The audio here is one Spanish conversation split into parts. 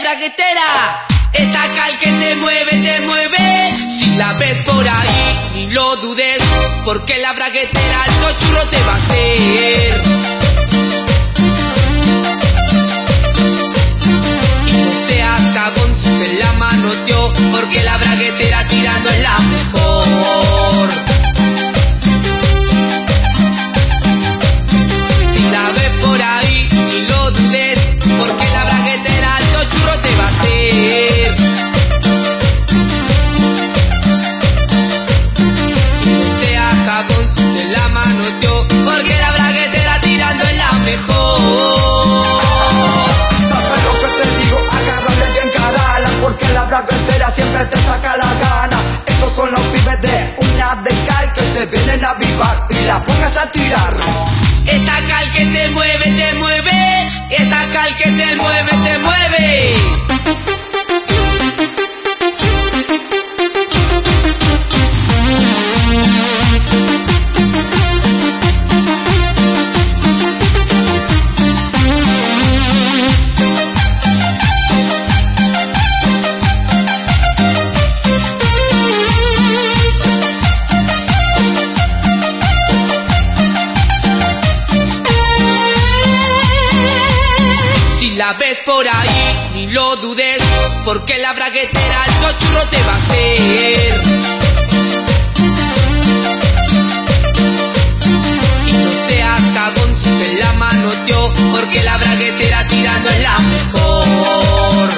braguetera, esta cal que te mueve. Si la ves por ahí, ni lo dudes, porque la braguetera alto churro te va a hacer. Y no seas cagón si te la manoteó, porque la braguetera tirando es la mejor. Si la ves por ahí, ni lo dudes, porque la braguetera alto churro te va a hacer. Y no seas cagón si te la manoteó, porque la braguetera tirando es la mejor. ¿Sabes lo que te digo? Agárrala y encarala, porque la braguetera siempre te saca la gana. Estos son los pibes de una de cal que te vienen a avivar y la pongas a tirar. Esta cal que te mueve, esta cal que te mueve. Si la ves por ahí, ni lo dudes, porque la braguetera alto churro te va a hacer. Y no seas cagón si te la manoteó, porque la braguetera tirando es la mejor.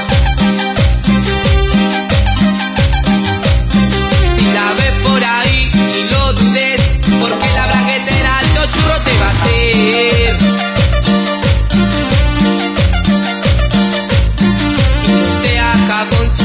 Si la ves por ahí, ni lo dudes, porque la braguetera alto churro te va a hacer. Cagón